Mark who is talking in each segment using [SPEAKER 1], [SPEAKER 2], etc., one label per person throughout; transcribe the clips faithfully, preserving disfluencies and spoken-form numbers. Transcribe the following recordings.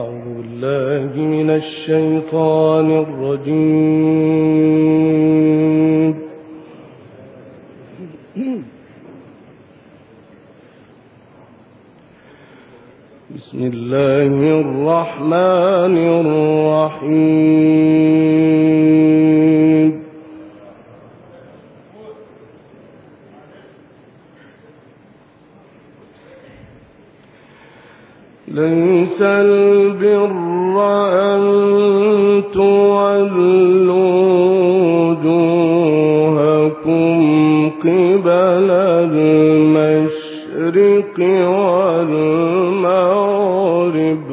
[SPEAKER 1] أعوذ بالله من الشيطان الرجيم. بسم الله الرحمن الرحيم. ليس البر أن تولوا وجوهكم قبل المشرق والمغرب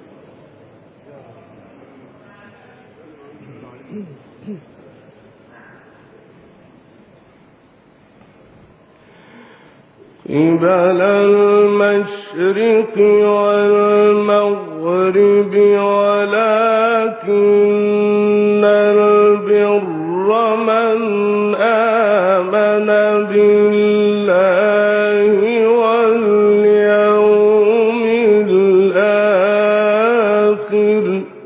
[SPEAKER 1] قبل المشرق والمغرب ولكن البر من آمن بالله واليوم الآخر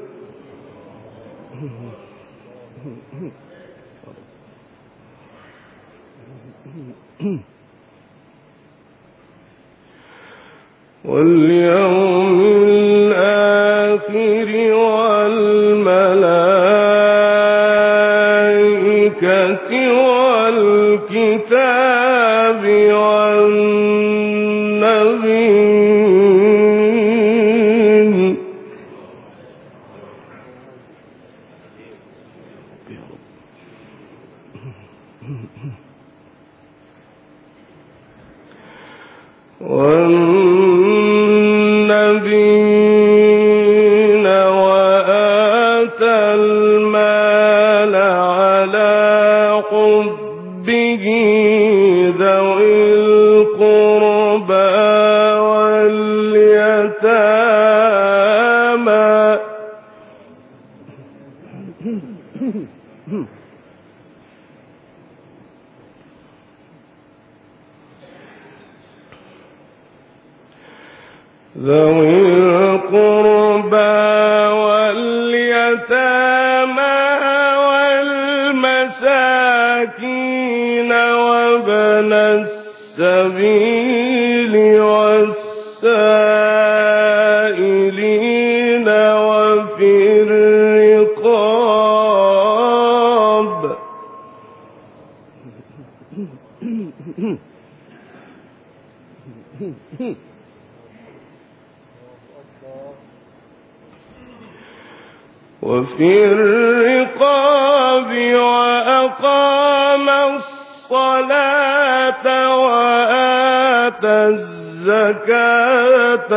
[SPEAKER 1] واليوم الآخر والملائكة والكتاب والنبيين والنبيين وآتى المال على حبه ذوي القربى واليتامى ذوي القربى واليتامى والمساكين وابن السبيل والسائلين وفي الرقاب وفي الرقاب وأقام الصلاة وآتى الزكاة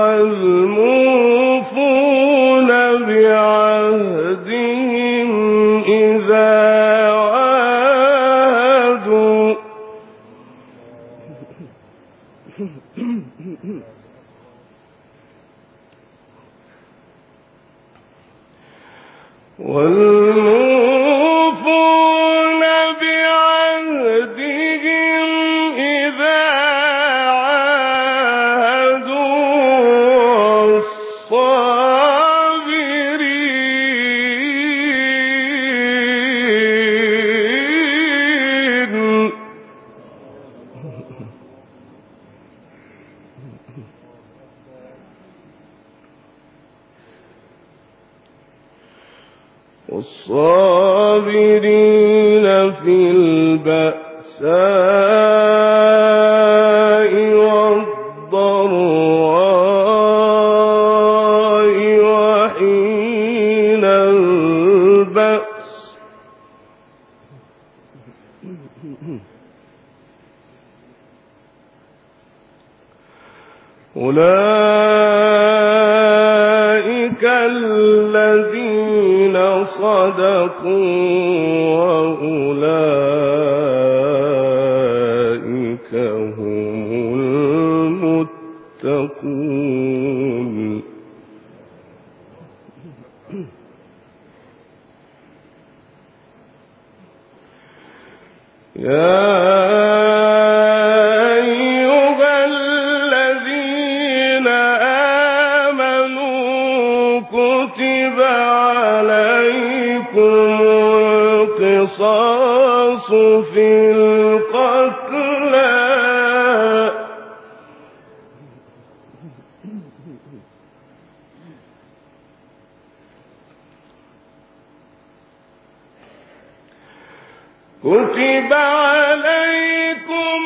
[SPEAKER 1] والموفون بعهدهم إذا عاهدوا والموفون بعهدهم إذا عاهدوا الصابرين والصابرين في البأساء والضراء وحين البأس أولئك الذين صدقوا وأولئك هم المتقون. يا أيها الذين آمنوا كتب عليكم القصاص في القتلى كتب عليكم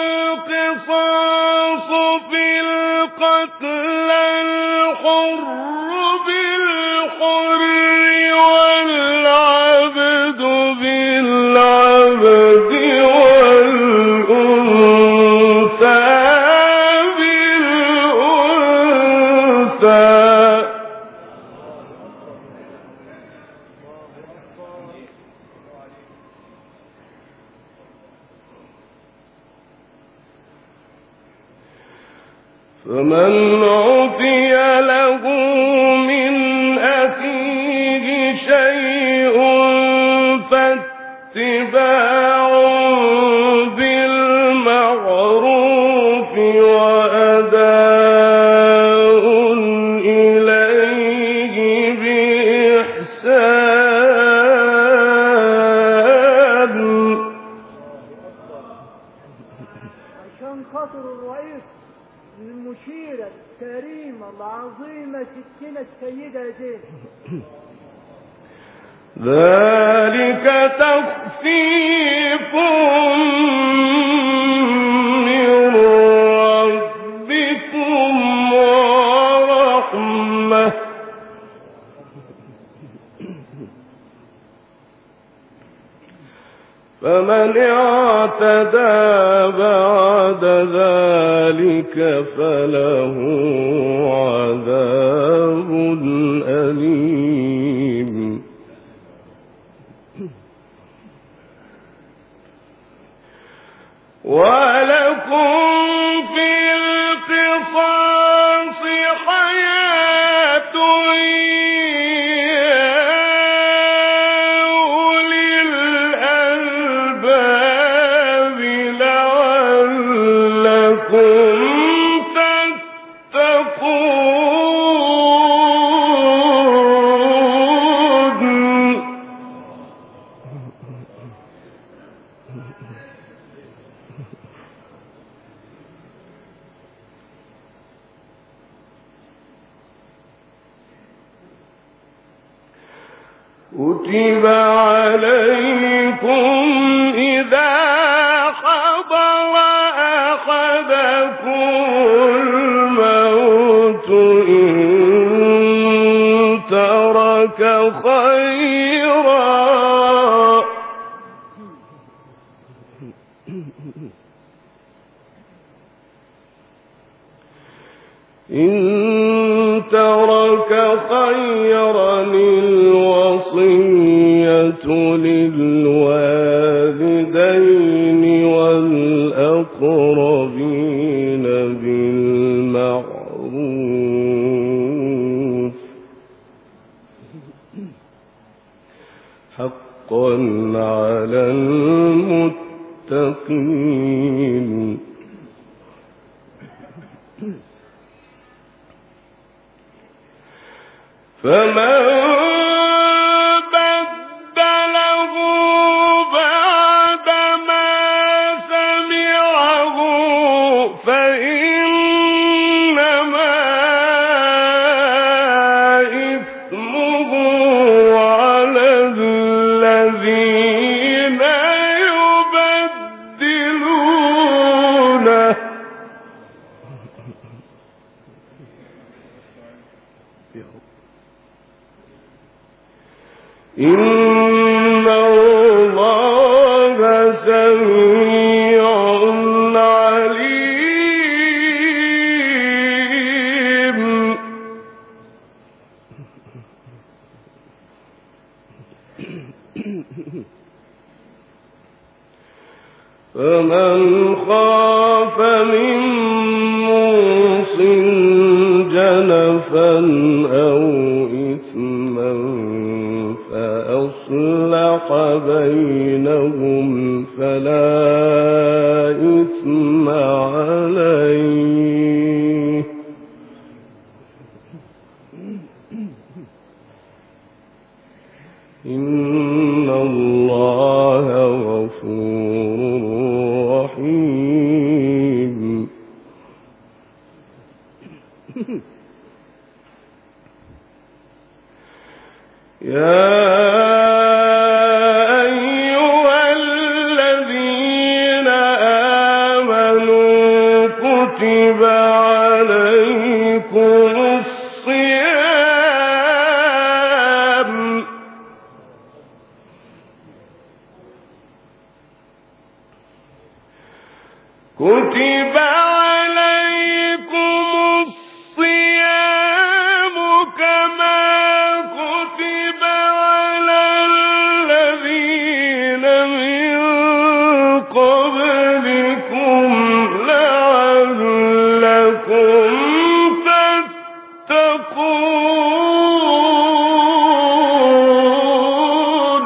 [SPEAKER 1] القصاص في القتلى الحر بالحر والعبد بالعبد والأنثى بالأنثى فمن عفي له من أخيه شيء فاتباع بالمعروف وأداء إليه بإحسان.
[SPEAKER 2] عشان خاطر الرئيس المشيرة الكريمة العظيمة ستنا السيدة زينب
[SPEAKER 1] ذلك تخفيف من ربكم ورحمة فمن اعتدى بعد ذلك فله عذاب أليم. ولكم في القصاص حياة يا أولي الألباب لعلكم تتقون. كتب عليكم إذا حضر أحدكم الموت إن ترك خيرا إن ترك خيرا الوصية للوالدين والأقربين بالمعروف حقا على المتقين. فمن بدله بعدما سمعه فإنما إثمه على الذين يبدلونه. إن الله سميع عليم. فمن خاف من موصٍ جنفا أو إثما فأصلح بينهم فلا إثم عليه إن الله غفور رحيم. يا أيها الذين آمنوا كتب عليكم الصيام كتب عليكم الصيام كما كتب على الذين من قبلكم لعلكم تتقون.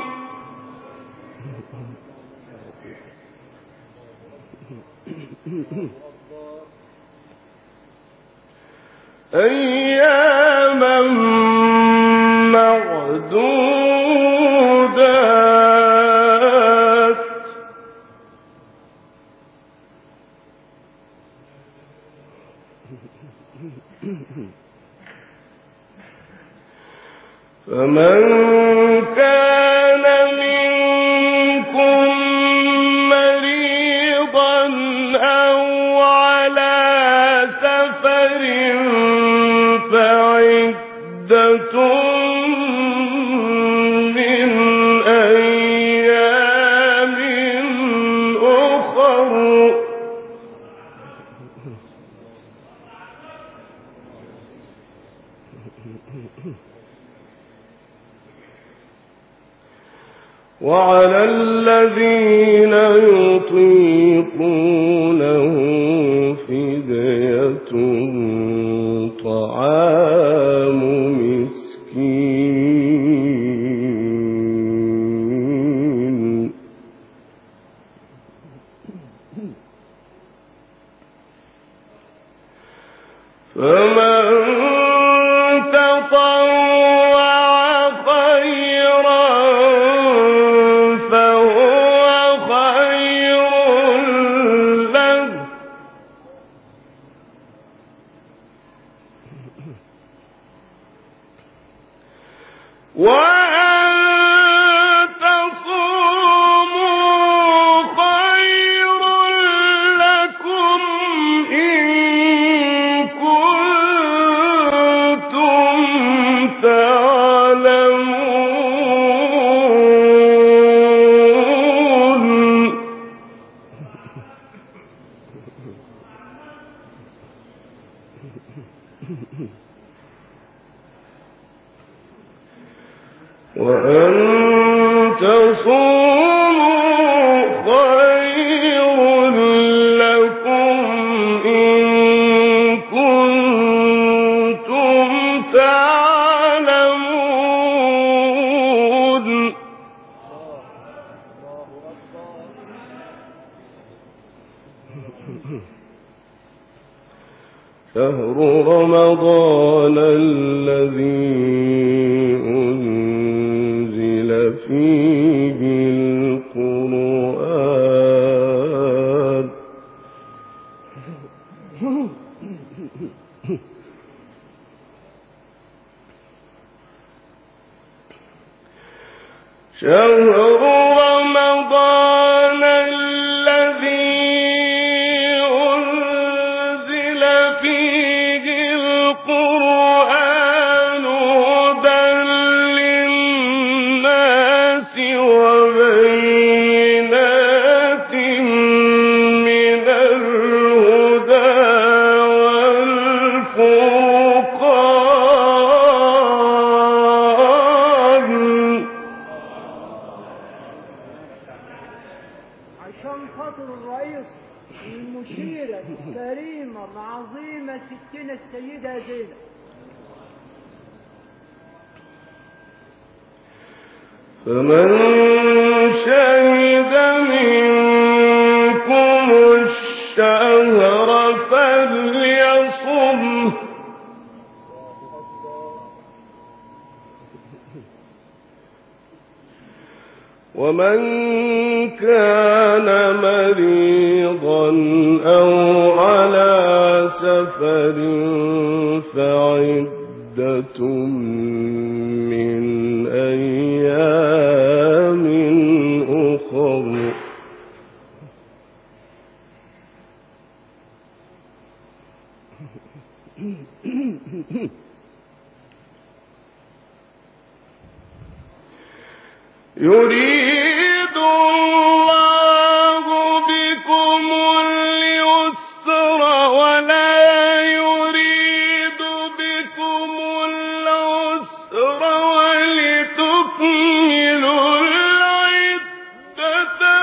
[SPEAKER 1] أياما معدودات فمن كان منكم مريضا أو على سفر فعدة من أيام أخر وعلى الذين يطيقونه فدية طعام مسكين فمن تطوع خيرا فهو خير له وأن تصوموا خير لكم إن كنتم تعلمون. وأن تصوموا خير لكم إن كنتم تعلمون. شهر رمضان الذي أنزل فيه القرآن شهر رمضان الذي أنزل فيه القرآن هدى للناس وبينات من الهدى والفرقان.
[SPEAKER 2] عشان خاطر الرئيس المشيرة الكريمة العظيمة ستنا السيدة زينب
[SPEAKER 1] فمن شهد منكم الشهر فليصمه ومن كان مريضا أو على سفر فعدة من أيام أخر. يريد الله بكم اليسر ولا يريد بكم العسر ولتكملوا العدة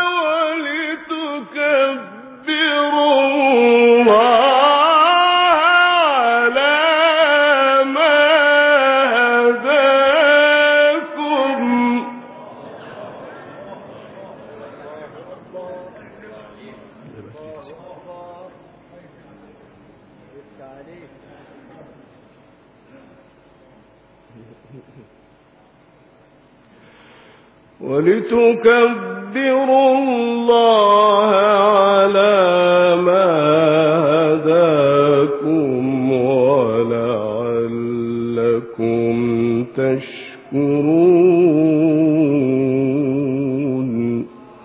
[SPEAKER 1] ولتكبروا الله ولتكبروا الله على ما هداكم ولعلكم تشكرون.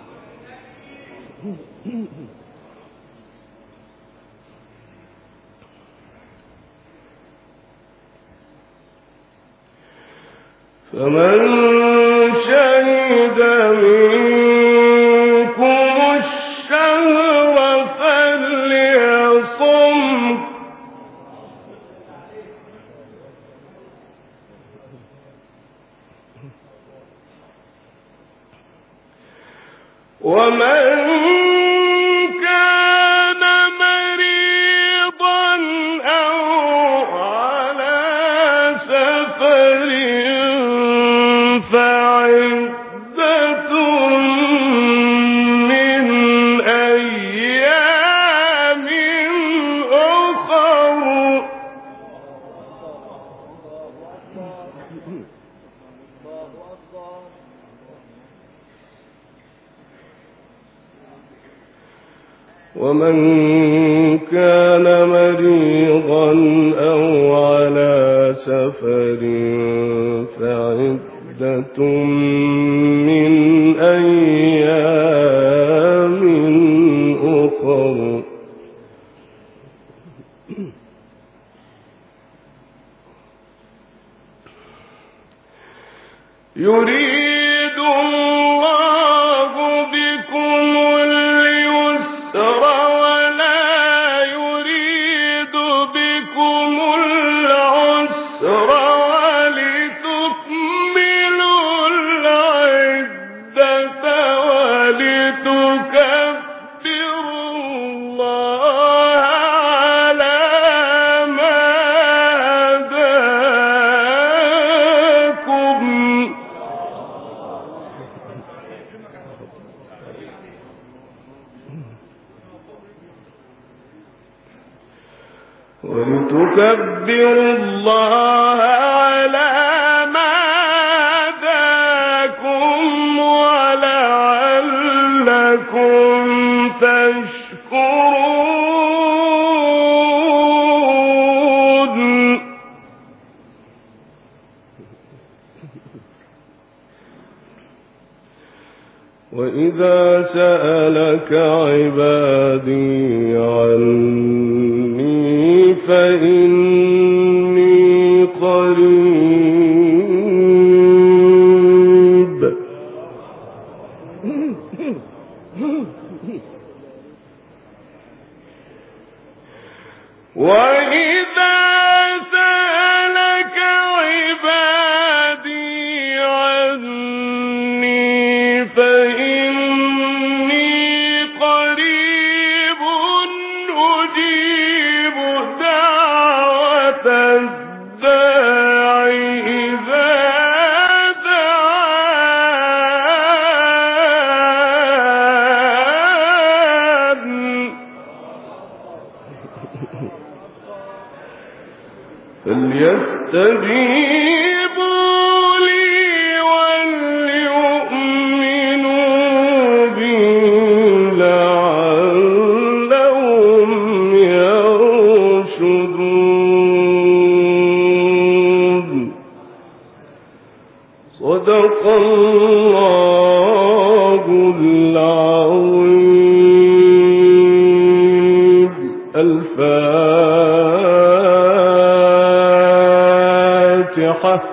[SPEAKER 1] فمن شهد منكم الشهر فليصم. ومن كان مريضا أو على سفر فعدة من أيام أخر. ومن كان مريضا أو على سفر فعدة من أيام أخر. يريد الله بكم اليسر ولا يريد بكم العسر ولتكملوا العدة ولتكبروا الله على ما هداكم ولتكبروا الله على ما هداكم ولعلكم تشكرون. وإذا سألك عبادي عني فإني قريب وإذا سألك عبادي عني فإني قريب أجيب دعوة الداعي إذا دعان فليستجيبوا لي وليؤمنوا صدق الله العظيم. الفاتحة.